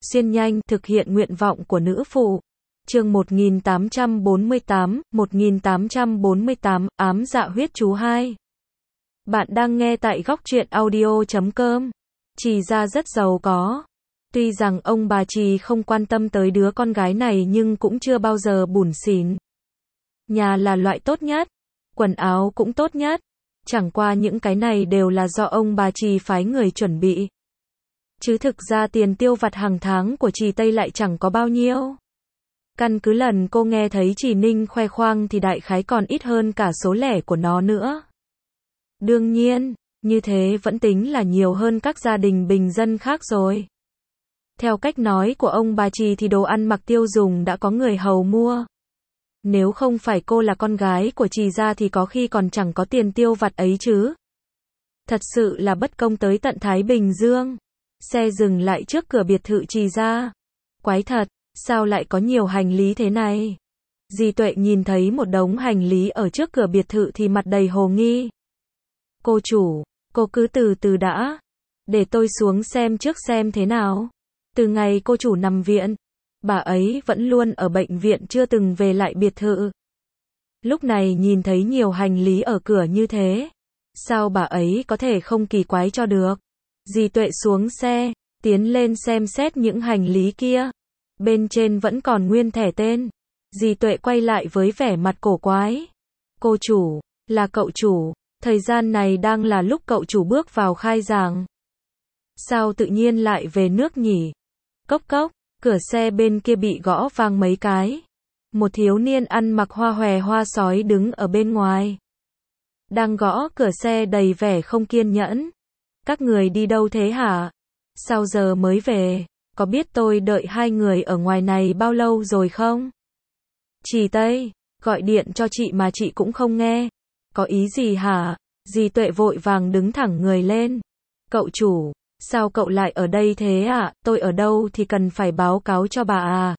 xuyên nhanh, thực hiện nguyện vọng của nữ phụ. Chương 1848, ám dạ huyết chú 2. Bạn đang nghe tại góc truyện audio.com. Trì gia rất giàu có. Tuy rằng ông bà Trì không quan tâm tới đứa con gái này nhưng cũng chưa bao giờ bủn xỉn. Nhà là loại tốt nhất, quần áo cũng tốt nhất. Chẳng qua những cái này đều là do ông bà Trì phái người chuẩn bị. Chứ thực ra tiền tiêu vặt hàng tháng của Trì Tây lại chẳng có bao nhiêu. Căn cứ lần cô nghe thấy Trì Ninh khoe khoang thì đại khái còn ít hơn cả số lẻ của nó nữa. Đương nhiên, như thế vẫn tính là nhiều hơn các gia đình bình dân khác rồi. Theo cách nói của ông bà Trì thì đồ ăn mặc tiêu dùng đã có người hầu mua. Nếu không phải cô là con gái của Trì gia thì có khi còn chẳng có tiền tiêu vặt ấy chứ. Thật sự là bất công tới tận Thái Bình Dương. Xe dừng lại trước cửa biệt thự Trì gia. Quái thật, sao lại có nhiều hành lý thế này? Dì Tuệ nhìn thấy một đống hành lý ở trước cửa biệt thự thì mặt đầy hồ nghi. Cô chủ, cô cứ từ từ đã. Để tôi xuống xem trước xem thế nào. Từ ngày cô chủ nằm viện, bà ấy vẫn luôn ở bệnh viện chưa từng về lại biệt thự. Lúc này nhìn thấy nhiều hành lý ở cửa như thế, sao bà ấy có thể không kỳ quái cho được? Dì Tuệ xuống xe, tiến lên xem xét những hành lý kia. Bên trên vẫn còn nguyên thẻ tên. Dì Tuệ quay lại với vẻ mặt cổ quái. Cô chủ, là cậu chủ, thời gian này đang là lúc cậu chủ bước vào khai giảng. Sao tự nhiên lại về nước nhỉ? Cốc cốc, cửa xe bên kia bị gõ vang mấy cái. Một thiếu niên ăn mặc hoa hòe hoa sói đứng ở bên ngoài. Đang gõ cửa xe đầy vẻ không kiên nhẫn. Các người đi đâu thế hả? Sao giờ mới về? Có biết tôi đợi hai người ở ngoài này bao lâu rồi không? Trì Tây, gọi điện cho chị mà chị cũng không nghe. Có ý gì hả? Dì Tuệ vội vàng đứng thẳng người lên. Cậu chủ, sao cậu lại ở đây thế ạ? Tôi ở đâu thì cần phải báo cáo cho bà à?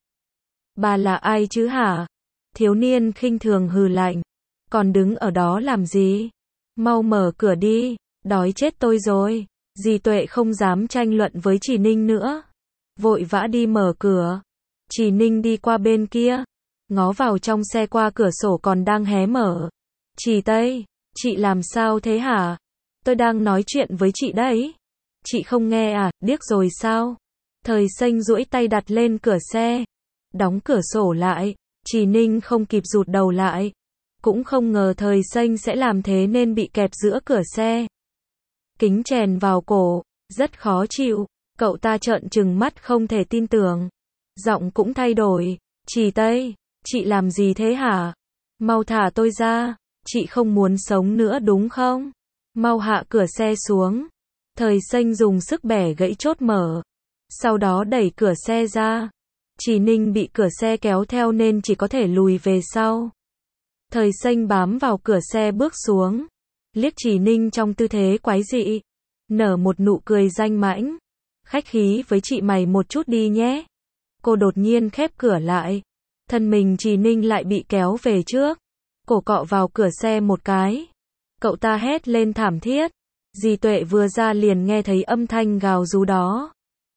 Bà là ai chứ hả? Thiếu niên khinh thường hừ lạnh. Còn đứng ở đó làm gì? Mau mở cửa đi, đói chết tôi rồi. Dì Tuệ không dám tranh luận với Trì Ninh nữa. Vội vã đi mở cửa. Trì Ninh đi qua bên kia, ngó vào trong xe qua cửa sổ còn đang hé mở. Trì Tây, chị làm sao thế hả? Tôi đang nói chuyện với chị đấy. Chị không nghe à, điếc rồi sao? Thời Xanh duỗi tay đặt lên cửa xe, đóng cửa sổ lại. Trì Ninh không kịp rụt đầu lại. Cũng không ngờ Thời Xanh sẽ làm thế nên bị kẹp giữa cửa xe. Kính chèn vào cổ, rất khó chịu. Cậu ta trợn trừng mắt không thể tin tưởng. Giọng cũng thay đổi. Trì Tây, chị làm gì thế hả? Mau thả tôi ra. Chị không muốn sống nữa đúng không? Mau hạ cửa xe xuống. Thời Xanh dùng sức bẻ gãy chốt mở. Sau đó đẩy cửa xe ra. Trì Ninh bị cửa xe kéo theo nên chỉ có thể lùi về sau. Thời Xanh bám vào cửa xe bước xuống. Liếc Trì Ninh trong tư thế quái dị. Nở một nụ cười danh mãnh. Khách khí với chị mày một chút đi nhé. Cô đột nhiên khép cửa lại. Thân mình Trì Ninh lại bị kéo về trước. Cổ cọ vào cửa xe một cái. Cậu ta hét lên thảm thiết. Dì Tuệ vừa ra liền nghe thấy âm thanh gào rú đó.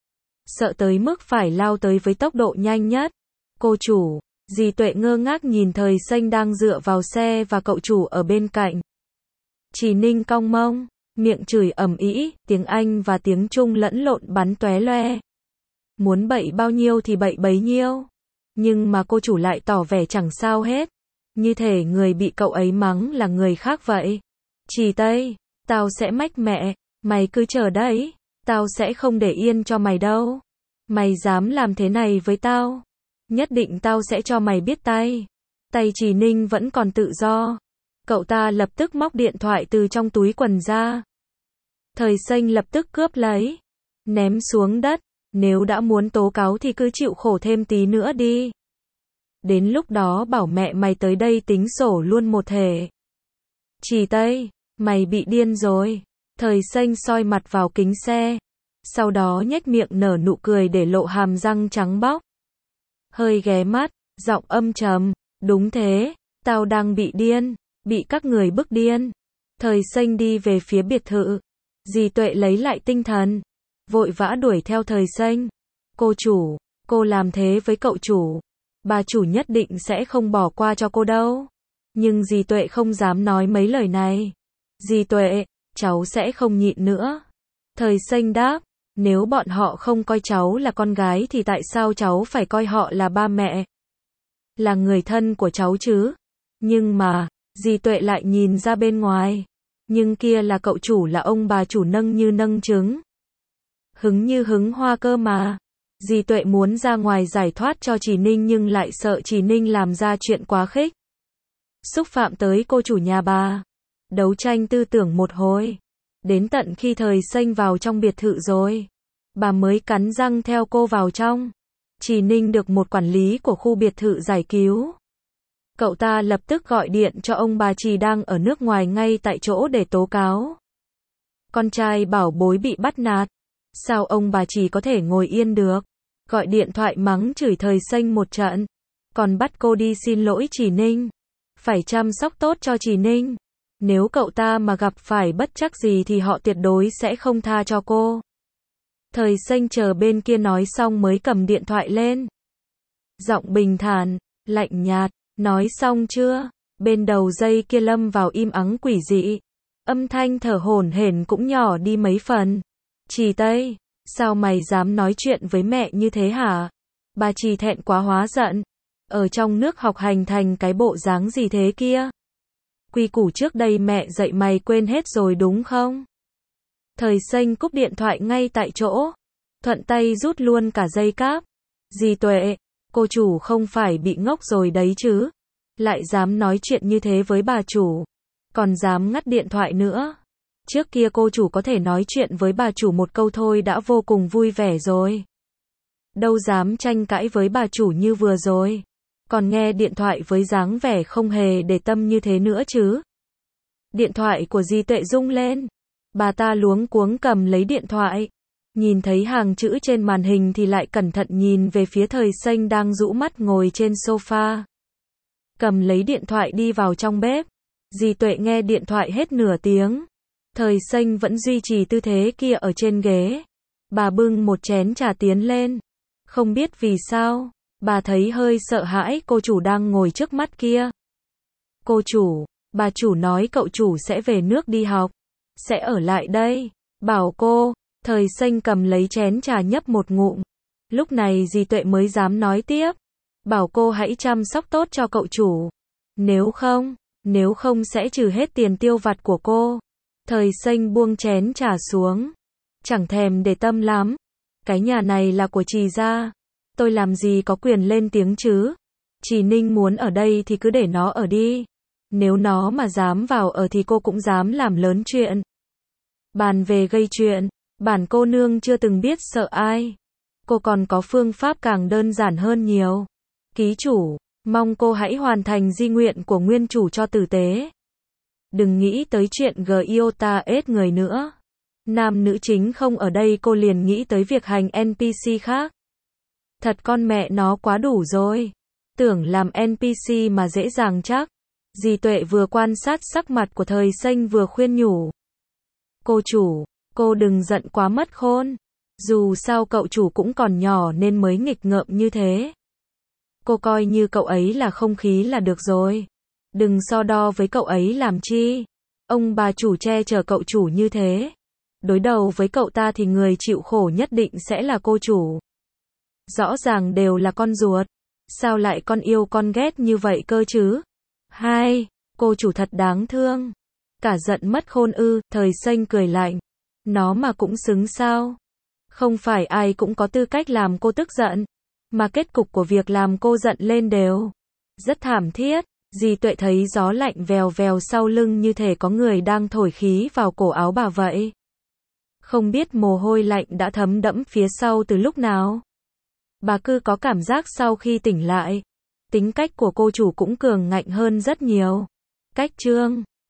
Sợ tới mức phải lao tới với tốc độ nhanh nhất. Cô chủ, dì Tuệ ngơ ngác nhìn Thời Xanh đang dựa vào xe và cậu chủ ở bên cạnh. Trì Ninh cong mông, miệng chửi ầm ĩ, tiếng Anh và tiếng Trung lẫn lộn bắn tóe loe. Muốn bậy bao nhiêu thì bậy bấy nhiêu. Nhưng mà cô chủ lại tỏ vẻ chẳng sao hết. Như thể người bị cậu ấy mắng là người khác vậy. Trì Tây, tao sẽ mách mẹ, mày cứ chờ đấy. Tao sẽ không để yên cho mày đâu. Mày dám làm thế này với tao, nhất định tao sẽ cho mày biết tay. Tay Trì Ninh vẫn còn tự do. Cậu ta lập tức móc điện thoại từ trong túi quần ra. Thời Xanh lập tức cướp lấy, ném xuống đất. Nếu đã muốn tố cáo thì cứ chịu khổ thêm tí nữa đi. Đến lúc đó bảo mẹ mày tới đây tính sổ luôn một thể. Trì Tây, mày bị điên rồi. Thời Xanh soi mặt vào kính xe. Sau đó nhếch miệng nở nụ cười để lộ hàm răng trắng bóc. Hơi ghé mắt, giọng âm trầm. Đúng thế, tao đang bị điên. Bị các người bức điên. Thời Xanh đi về phía biệt thự. Dì Tuệ lấy lại tinh thần, vội vã đuổi theo Thời Xanh. Cô chủ, cô làm thế với cậu chủ. Bà chủ nhất định sẽ không bỏ qua cho cô đâu. Nhưng dì Tuệ không dám nói mấy lời này. Dì Tuệ, cháu sẽ không nhịn nữa. Thời Xanh đáp, nếu bọn họ không coi cháu là con gái thì tại sao cháu phải coi họ là ba mẹ? Là người thân của cháu chứ. Nhưng mà, dì Tuệ lại nhìn ra bên ngoài. Nhưng kia là cậu chủ, là ông bà chủ nâng như nâng trứng. Hứng như hứng hoa cơ mà. Dì Tuệ muốn ra ngoài giải thoát cho Trì Ninh nhưng lại sợ Trì Ninh làm ra chuyện quá khích. Xúc phạm tới cô chủ nhà bà. Đấu tranh tư tưởng một hồi. Đến tận khi Thời Xanh vào trong biệt thự rồi. Bà mới cắn răng theo cô vào trong. Trì Ninh được một quản lý của khu biệt thự giải cứu. Cậu ta lập tức gọi điện cho ông bà Trì đang ở nước ngoài ngay tại chỗ để tố cáo. Con trai bảo bối bị bắt nạt. Sao ông bà Trì có thể ngồi yên được? Gọi điện thoại mắng chửi Thời Xanh một trận. Còn bắt cô đi xin lỗi Trì Ninh. Phải chăm sóc tốt cho Trì Ninh. Nếu cậu ta mà gặp phải bất trắc gì thì họ tuyệt đối sẽ không tha cho cô. Thời Xanh chờ bên kia nói xong mới cầm điện thoại lên. Giọng bình thản, lạnh nhạt, nói xong chưa? Bên đầu dây kia lâm vào im ắng quỷ dị. Âm thanh thở hổn hển cũng nhỏ đi mấy phần. Trì Tây, sao mày dám nói chuyện với mẹ như thế hả? Bà Trì thẹn quá hóa giận. Ở trong nước học hành thành cái bộ dáng gì thế kia? Quy củ trước đây mẹ dạy mày quên hết rồi đúng không? Thời Xanh cúp điện thoại ngay tại chỗ. Thuận tay rút luôn cả dây cáp. Dì Tuệ, cô chủ không phải bị ngốc rồi đấy chứ? Lại dám nói chuyện như thế với bà chủ. Còn dám ngắt điện thoại nữa. Trước kia cô chủ có thể nói chuyện với bà chủ một câu thôi đã vô cùng vui vẻ rồi. Đâu dám tranh cãi với bà chủ như vừa rồi. Còn nghe điện thoại với dáng vẻ không hề để tâm như thế nữa chứ. Điện thoại của dì Tuệ rung lên. Bà ta luống cuống cầm lấy điện thoại. Nhìn thấy hàng chữ trên màn hình thì lại cẩn thận nhìn về phía Thời Xanh đang rũ mắt ngồi trên sofa. Cầm lấy điện thoại đi vào trong bếp. Dì Tuệ nghe điện thoại hết nửa tiếng. Thời Xanh vẫn duy trì tư thế kia ở trên ghế. Bà bưng một chén trà tiến lên. Không biết vì sao, bà thấy hơi sợ hãi cô chủ đang ngồi trước mắt kia. Cô chủ, bà chủ nói cậu chủ sẽ về nước đi học. Sẽ ở lại đây. Bảo cô. Thời Xanh cầm lấy chén trà nhấp một ngụm. Lúc này dì Tuệ mới dám nói tiếp. Bảo cô hãy chăm sóc tốt cho cậu chủ. Nếu không sẽ trừ hết tiền tiêu vặt của cô. Thời Xanh buông chén trà xuống. Chẳng thèm để tâm lắm. Cái nhà này là của Trì gia. Tôi làm gì có quyền lên tiếng chứ. Trì Ninh muốn ở đây thì cứ để nó ở đi. Nếu nó mà dám vào ở thì cô cũng dám làm lớn chuyện. Bàn về gây chuyện, bản cô nương chưa từng biết sợ ai. Cô còn có phương pháp càng đơn giản hơn nhiều. Ký chủ, mong cô hãy hoàn thành di nguyện của nguyên chủ cho tử tế. Đừng nghĩ tới chuyện Giota ết người nữa. Nam nữ chính không ở đây cô liền nghĩ tới việc hành NPC khác. Thật con mẹ nó quá đủ rồi. Tưởng làm NPC mà dễ dàng chắc. Dì Tuệ vừa quan sát sắc mặt của Thời Xanh vừa khuyên nhủ. Cô chủ, cô đừng giận quá mất khôn. Dù sao cậu chủ cũng còn nhỏ nên mới nghịch ngợm như thế. Cô coi như cậu ấy là không khí là được rồi. Đừng so đo với cậu ấy làm chi. Ông bà chủ che chở cậu chủ như thế. Đối đầu với cậu ta thì người chịu khổ nhất định sẽ là cô chủ. Rõ ràng đều là con ruột. Sao lại con yêu con ghét như vậy cơ chứ? Hai, cô chủ thật đáng thương. Cả giận mất khôn ư? Thời Xanh cười lạnh. Nó mà cũng xứng sao? Không phải ai cũng có tư cách làm cô tức giận. Mà kết cục của việc làm cô giận lên đều rất thảm thiết. Dì Tuệ thấy gió lạnh vèo vèo sau lưng như thể có người đang thổi khí vào cổ áo bà vậy. Không biết mồ hôi lạnh đã thấm đẫm phía sau từ lúc nào. Bà cứ có cảm giác sau khi tỉnh lại, tính cách của cô chủ cũng cường ngạnh hơn rất nhiều. Cách chương